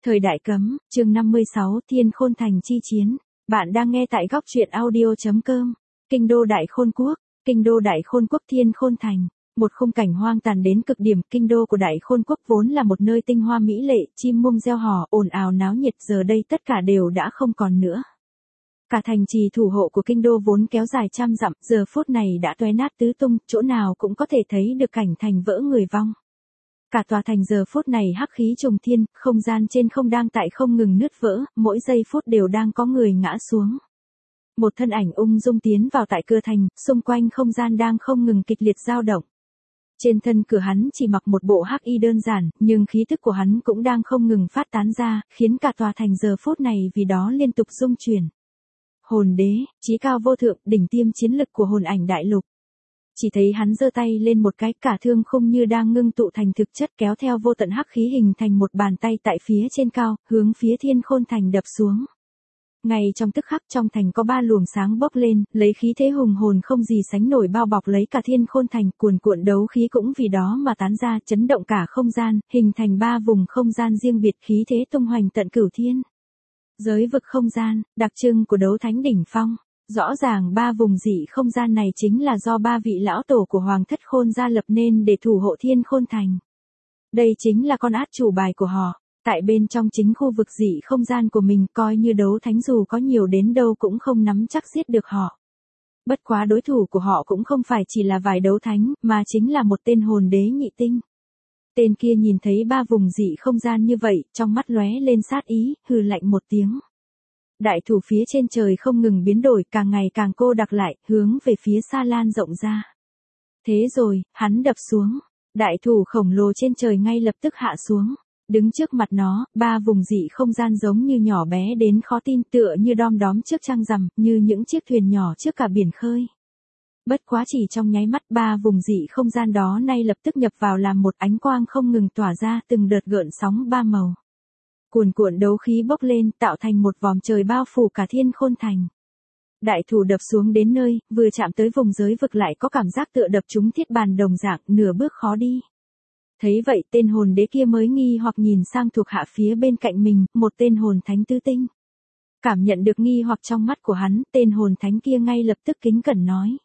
Thời đại cấm, chương 56, Thiên Khôn Thành chi chiến. Bạn đang nghe tại góc truyện audio.com. Kinh đô Đại Khôn Quốc, Kinh đô Đại Khôn Quốc Thiên Khôn Thành. Một khung cảnh hoang tàn đến cực điểm, kinh đô của Đại Khôn Quốc vốn là một nơi tinh hoa mỹ lệ, chim muông reo hò, ồn ào náo nhiệt, giờ đây tất cả đều đã không còn nữa. Cả thành trì thủ hộ của kinh đô vốn kéo dài trăm dặm, giờ phút này đã toé nát tứ tung, chỗ nào cũng có thể thấy được cảnh thành vỡ người vong. Cả tòa thành giờ phút này hắc khí trùng thiên, không gian trên không đang tại không ngừng nứt vỡ, mỗi giây phút đều đang có người ngã xuống. Một thân ảnh ung dung tiến vào tại cửa thành, xung quanh không gian đang không ngừng kịch liệt dao động. Trên thân cửa hắn chỉ mặc một bộ hắc y đơn giản, nhưng khí tức của hắn cũng đang không ngừng phát tán ra, khiến cả tòa thành giờ phút này vì đó liên tục rung chuyển. Hồn đế, chí cao vô thượng, đỉnh tiêm chiến lực của hồn ảnh đại lục. Chỉ thấy hắn giơ tay lên một cái, cả thương khung như đang ngưng tụ thành thực chất, kéo theo vô tận hắc khí hình thành một bàn tay tại phía trên cao, hướng phía Thiên Khôn Thành đập xuống. Ngay trong tức khắc trong thành có ba luồng sáng bốc lên, lấy khí thế hùng hồn không gì sánh nổi bao bọc lấy cả Thiên Khôn Thành, cuồn cuộn đấu khí cũng vì đó mà tán ra, chấn động cả không gian, hình thành ba vùng không gian riêng biệt, khí thế tung hoành tận cửu thiên. Giới vực không gian, đặc trưng của đấu thánh đỉnh phong. Rõ ràng ba vùng dị không gian này chính là do ba vị lão tổ của Hoàng Thất Khôn gia lập nên để thủ hộ Thiên Khôn Thành. Đây chính là con át chủ bài của họ. Tại bên trong chính khu vực dị không gian của mình, coi như đấu thánh dù có nhiều đến đâu cũng không nắm chắc giết được họ. Bất quá đối thủ của họ cũng không phải chỉ là vài đấu thánh, mà chính là một tên hồn đế nhị tinh. Tên kia nhìn thấy ba vùng dị không gian như vậy, trong mắt lóe lên sát ý, hừ lạnh một tiếng. Đại thủ phía trên trời không ngừng biến đổi, càng ngày càng cô đặc lại, hướng về phía xa lan rộng ra. Thế rồi, hắn đập xuống. Đại thủ khổng lồ trên trời ngay lập tức hạ xuống. Đứng trước mặt nó, ba vùng dị không gian giống như nhỏ bé đến khó tin, tựa như đom đóm trước trăng rằm, như những chiếc thuyền nhỏ trước cả biển khơi. Bất quá chỉ trong nháy mắt, ba vùng dị không gian đó nay lập tức nhập vào làm một ánh quang không ngừng tỏa ra, từng đợt gợn sóng ba màu. Cuồn cuộn đấu khí bốc lên, tạo thành một vòm trời bao phủ cả Thiên Khôn Thành. Đại thủ đập xuống đến nơi, vừa chạm tới vùng giới vực lại có cảm giác tựa đập trúng thiết bàn đồng dạng, nửa bước khó đi. Thấy vậy, tên hồn đế kia mới nghi hoặc nhìn sang thuộc hạ phía bên cạnh mình, một tên hồn thánh tứ tinh. Cảm nhận được nghi hoặc trong mắt của hắn, tên hồn thánh kia ngay lập tức kính cẩn nói: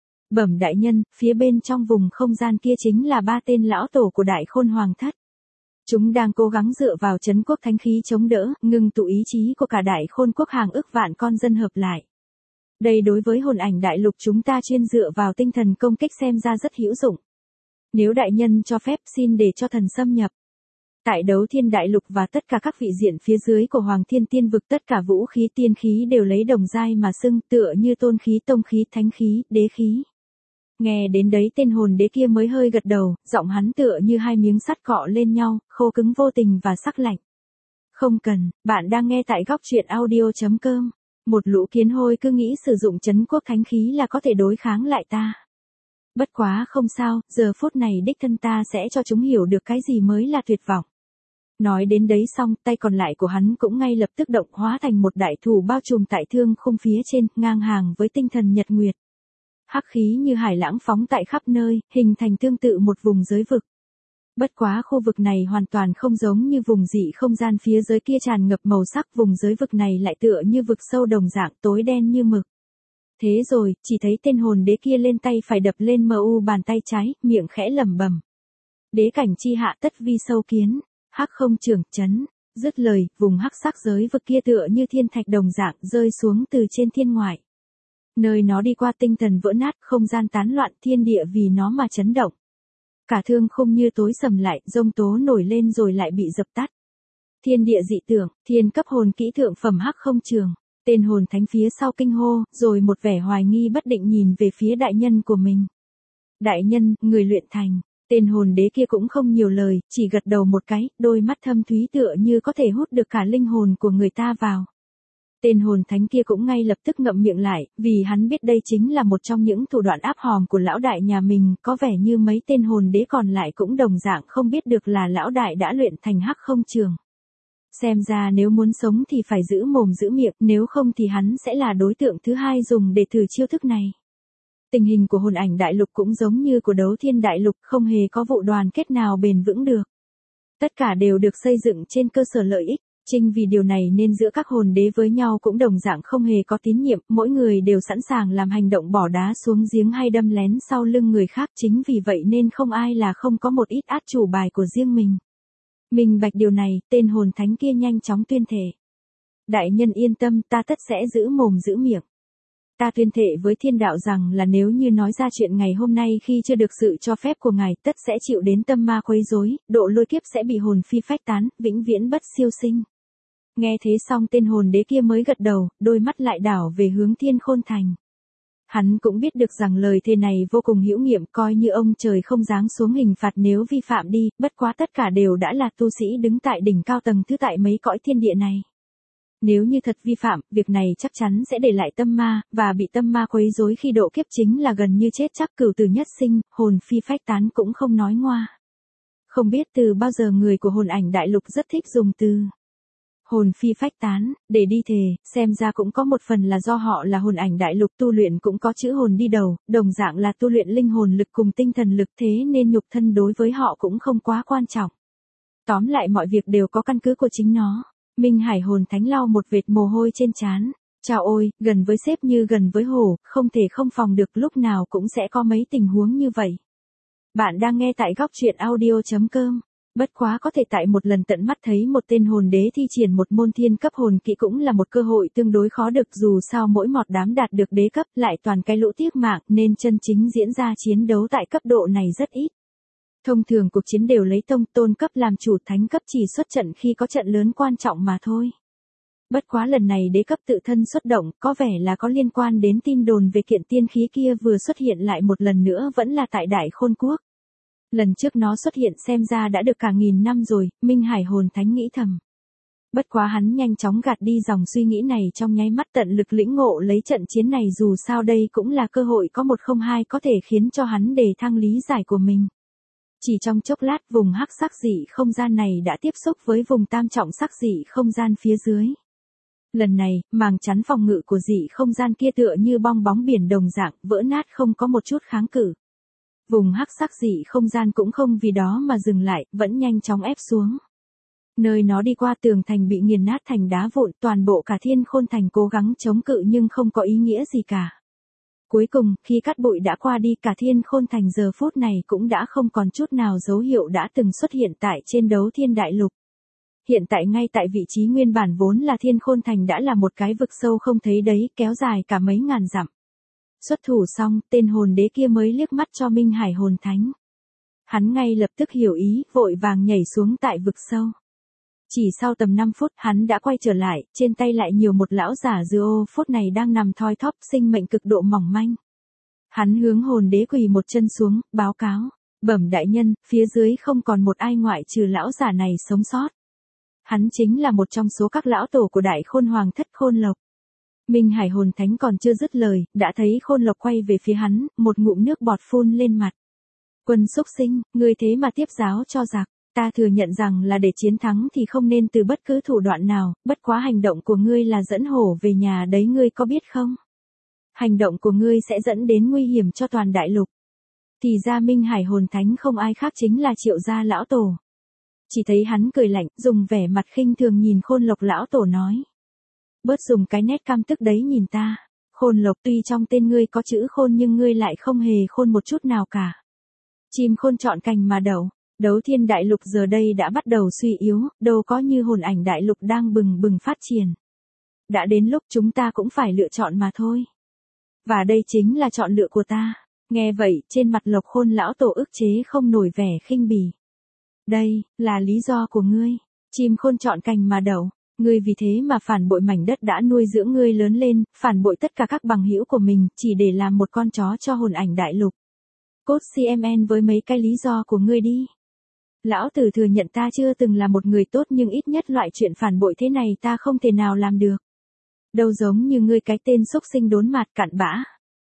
Bẩm đại nhân, phía bên trong vùng không gian kia chính là ba tên lão tổ của Đại Khôn Hoàng Thất. Chúng đang cố gắng dựa vào trấn quốc thánh khí chống đỡ, ngưng tụ ý chí của cả Đại Khôn Quốc hàng ức vạn con dân hợp lại. Đây đối với hồn ảnh đại lục chúng ta chuyên dựa vào tinh thần công kích xem ra rất hữu dụng. Nếu đại nhân cho phép, xin để cho thần xâm nhập. Tại Đấu Thiên Đại Lục và tất cả các vị diện phía dưới của Hoàng Thiên Tiên Vực, tất cả vũ khí tiên khí đều lấy đồng giai mà xưng, tựa như tôn khí, tông khí, thánh khí, đế khí. Nghe đến đấy tên hồn đế kia mới hơi gật đầu, giọng hắn tựa như hai miếng sắt cọ lên nhau, khô cứng vô tình và sắc lạnh. Không cần, bạn đang nghe tại góc truyện audio.com. Một lũ kiến hôi cứ nghĩ sử dụng trấn quốc thánh khí là có thể đối kháng lại ta. Bất quá không sao, giờ phút này đích thân ta sẽ cho chúng hiểu được cái gì mới là tuyệt vọng. Nói đến đấy xong, tay còn lại của hắn cũng ngay lập tức động hóa thành một đại thủ bao trùm tại thương khung phía trên, ngang hàng với tinh thần nhật nguyệt. Hắc khí như hải lãng phóng tại khắp nơi, hình thành tương tự một vùng giới vực. Bất quá khu vực này hoàn toàn không giống như vùng dị không gian phía dưới kia tràn ngập màu sắc, vùng giới vực này lại tựa như vực sâu đồng dạng, tối đen như mực. Thế rồi, chỉ thấy tên hồn đế kia lên tay phải đập lên mu bàn tay trái, miệng khẽ lẩm bẩm: Đế cảnh chi hạ tất vi sâu kiến, hắc không trưởng chấn. Dứt lời, vùng hắc sắc giới vực kia tựa như thiên thạch đồng dạng rơi xuống từ trên thiên ngoại. Nơi nó đi qua tinh thần vỡ nát, không gian tán loạn, thiên địa vì nó mà chấn động. Cả thương khung như tối sầm lại, giông tố nổi lên rồi lại bị dập tắt. Thiên địa dị tượng, thiên cấp hồn kỹ thượng phẩm hắc không trường. Tên hồn thánh phía sau kinh hô, rồi một vẻ hoài nghi bất định nhìn về phía đại nhân của mình. Đại nhân, người luyện thành. Tên hồn đế kia cũng không nhiều lời, chỉ gật đầu một cái, đôi mắt thâm thúy tựa như có thể hút được cả linh hồn của người ta vào. Tên hồn thánh kia cũng ngay lập tức ngậm miệng lại, vì hắn biết đây chính là một trong những thủ đoạn áp hòm của lão đại nhà mình, có vẻ như mấy tên hồn đế còn lại cũng đồng dạng không biết được là lão đại đã luyện thành hắc không trường. Xem ra nếu muốn sống thì phải giữ mồm giữ miệng, nếu không thì hắn sẽ là đối tượng thứ hai dùng để thử chiêu thức này. Tình hình của hồn ảnh đại lục cũng giống như của Đấu Thiên Đại Lục, không hề có vụ đoàn kết nào bền vững được. Tất cả đều được xây dựng trên cơ sở lợi ích. Chính vì điều này nên giữa các hồn đế với nhau cũng đồng dạng không hề có tín nhiệm, mỗi người đều sẵn sàng làm hành động bỏ đá xuống giếng hay đâm lén sau lưng người khác, chính vì vậy nên không ai là không có một ít át chủ bài của riêng mình. Minh bạch điều này, tên hồn thánh kia nhanh chóng tuyên thệ. Đại nhân yên tâm, ta tất sẽ giữ mồm giữ miệng. Ta tuyên thệ với thiên đạo rằng là nếu như nói ra chuyện ngày hôm nay khi chưa được sự cho phép của ngài, tất sẽ chịu đến tâm ma quấy rối, độ lôi kiếp sẽ bị hồn phi phách tán, vĩnh viễn bất siêu sinh. Nghe thế xong tên hồn đế kia mới gật đầu, đôi mắt lại đảo về hướng Thiên Khôn Thành. Hắn cũng biết được rằng lời thề này vô cùng hữu nghiệm, coi như ông trời không giáng xuống hình phạt nếu vi phạm đi, bất quá tất cả đều đã là tu sĩ đứng tại đỉnh cao tầng thứ tại mấy cõi thiên địa này. Nếu như thật vi phạm, việc này chắc chắn sẽ để lại tâm ma, và bị tâm ma quấy rối khi độ kiếp chính là gần như chết chắc, cửu tử nhất sinh, hồn phi phách tán cũng không nói ngoa. Không biết từ bao giờ người của hồn ảnh đại lục rất thích dùng từ hồn phi phách tán để đi thề, xem ra cũng có một phần là do họ là hồn ảnh đại lục tu luyện cũng có chữ hồn đi đầu, đồng dạng là tu luyện linh hồn lực cùng tinh thần lực, thế nên nhục thân đối với họ cũng không quá quan trọng. Tóm lại mọi việc đều có căn cứ của chính nó. Minh Hải hồn thánh lau một vệt mồ hôi trên trán. Chao ôi, gần với sếp như gần với hổ, không thể không phòng được, lúc nào cũng sẽ có mấy tình huống như vậy. Bạn đang nghe tại góc truyện audio.com. Bất quá có thể tại một lần tận mắt thấy một tên hồn đế thi triển một môn thiên cấp hồn kỹ cũng là một cơ hội tương đối khó được, dù sao mỗi một đám đạt được đế cấp lại toàn cái lũ tiếc mạng nên chân chính diễn ra chiến đấu tại cấp độ này rất ít. Thông thường cuộc chiến đều lấy tông tôn cấp làm chủ, thánh cấp chỉ xuất trận khi có trận lớn quan trọng mà thôi. Bất quá lần này đế cấp tự thân xuất động, có vẻ là có liên quan đến tin đồn về kiện tiên khí kia vừa xuất hiện lại một lần nữa, vẫn là tại Đại Khôn Quốc. Lần trước nó xuất hiện xem ra đã được cả 1000 năm rồi, Minh Hải hồn thánh nghĩ thầm. Bất quá hắn nhanh chóng gạt đi dòng suy nghĩ này, trong nháy mắt tận lực lĩnh ngộ lấy trận chiến này, dù sao đây cũng là cơ hội có một không hai có thể khiến cho hắn đề thăng lý giải của mình. Chỉ trong chốc lát vùng hắc sắc dị không gian này đã tiếp xúc với vùng tam trọng sắc dị không gian phía dưới. Lần này, màng chắn phòng ngự của dị không gian kia tựa như bong bóng biển đồng dạng, vỡ nát không có một chút kháng cự. Vùng hắc sắc dị không gian cũng không vì đó mà dừng lại, vẫn nhanh chóng ép xuống. Nơi nó đi qua tường thành bị nghiền nát thành đá vụn, toàn bộ cả Thiên Khôn Thành cố gắng chống cự nhưng không có ý nghĩa gì cả. Cuối cùng, khi cát bụi đã qua đi, cả Thiên Khôn Thành giờ phút này cũng đã không còn chút nào dấu hiệu đã từng xuất hiện tại trên đấu thiên đại lục. Hiện tại ngay tại vị trí nguyên bản vốn là Thiên Khôn Thành đã là một cái vực sâu không thấy đấy, kéo dài cả mấy ngàn dặm. Xuất thủ xong, tên hồn đế kia mới liếc mắt cho Minh Hải hồn thánh. Hắn ngay lập tức hiểu ý, vội vàng nhảy xuống tại vực sâu. Chỉ sau tầm 5 phút, hắn đã quay trở lại, trên tay lại nhiều một lão giả dưa phút này đang nằm thoi thóp, sinh mệnh cực độ mỏng manh. Hắn hướng hồn đế quỳ một chân xuống, báo cáo, bẩm đại nhân, phía dưới không còn một ai ngoại trừ lão giả này sống sót. Hắn chính là một trong số các lão tổ của Đại Khôn Hoàng thất Khôn Lộc. Minh Hải hồn thánh còn chưa dứt lời, đã thấy Khôn Lộc quay về phía hắn, một ngụm nước bọt phun lên mặt. Quân xúc sinh, ngươi thế mà tiếp giáo cho giặc. Ta thừa nhận rằng là để chiến thắng thì không nên từ bất cứ thủ đoạn nào, bất quá hành động của ngươi là dẫn hổ về nhà đấy, ngươi có biết không? Hành động của ngươi sẽ dẫn đến nguy hiểm cho toàn đại lục. Thì ra Minh Hải hồn thánh không ai khác chính là Triệu gia lão tổ. Chỉ thấy hắn cười lạnh, dùng vẻ mặt khinh thường nhìn Khôn Lộc lão tổ nói. Bớt dùng cái nét căm tức đấy nhìn ta. Khôn Lộc, tuy trong tên ngươi có chữ khôn nhưng ngươi lại không hề khôn một chút nào cả. Chim khôn chọn cành mà đậu. Đấu thiên đại lục giờ đây đã bắt đầu suy yếu, đâu có như hồn ảnh đại lục đang bừng bừng phát triển. Đã đến lúc chúng ta cũng phải lựa chọn mà thôi. Và đây chính là chọn lựa của ta. Nghe vậy, trên mặt Lộc Khôn lão tổ ức chế không nổi vẻ khinh bỉ. Đây, là lý do của ngươi. Chim khôn chọn cành mà đậu. Ngươi vì thế mà phản bội mảnh đất đã nuôi dưỡng ngươi lớn lên, phản bội tất cả các bằng hữu của mình, chỉ để làm một con chó cho hồn ảnh đại lục. Cốt CMN với mấy cái lý do của ngươi đi. Lão tử thừa nhận ta chưa từng là một người tốt, nhưng ít nhất loại chuyện phản bội thế này ta không thể nào làm được. Đâu giống như ngươi cái tên xúc sinh đốn mạt cặn bã.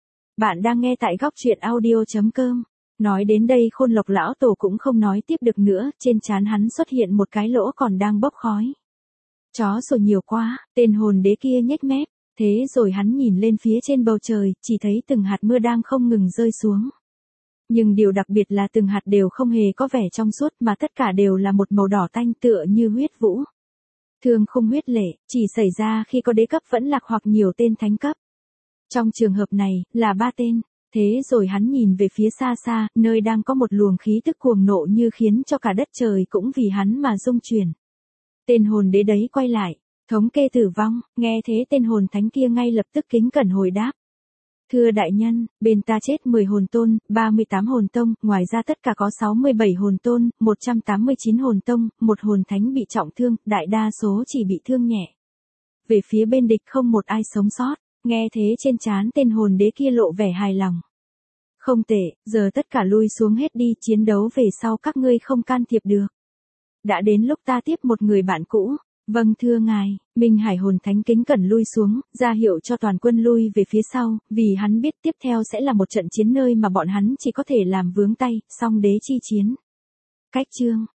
Bạn đang nghe tại góc truyện audio.com. Nói đến đây Khôn Lộc lão tổ cũng không nói tiếp được nữa, trên trán hắn xuất hiện một cái lỗ còn đang bốc khói. Chó sủa nhiều quá, tên hồn đế kia nhếch mép, thế rồi hắn nhìn lên phía trên bầu trời, chỉ thấy từng hạt mưa đang không ngừng rơi xuống. Nhưng điều đặc biệt là từng hạt đều không hề có vẻ trong suốt mà tất cả đều là một màu đỏ tanh tựa như huyết vũ. Thương khung huyết lệ, chỉ xảy ra khi có đế cấp vẫn lạc hoặc nhiều tên thánh cấp. Trong trường hợp này, là 3 tên. Thế rồi hắn nhìn về phía xa xa, nơi đang có một luồng khí tức cuồng nộ như khiến cho cả đất trời cũng vì hắn mà rung chuyển. Tên hồn đế đấy quay lại, thống kê tử vong, nghe thế tên hồn thánh kia ngay lập tức kính cẩn hồi đáp. Thưa đại nhân, bên ta chết 10 hồn tôn, 38 hồn tông, ngoài ra tất cả có 67 hồn tôn, 189 hồn tông, một hồn thánh bị trọng thương, đại đa số chỉ bị thương nhẹ. Về phía bên địch không một ai sống sót, nghe thế trên trán tên hồn đế kia lộ vẻ hài lòng. Không tệ, giờ tất cả lui xuống hết đi, chiến đấu về sau các ngươi không can thiệp được. Đã đến lúc ta tiếp một người bạn cũ. Vâng thưa ngài, Minh Hải hồn thánh kính cẩn lui xuống, ra hiệu cho toàn quân lui về phía sau, vì hắn biết tiếp theo sẽ là một trận chiến nơi mà bọn hắn chỉ có thể làm vướng tay, song đế chi chiến. Cách chương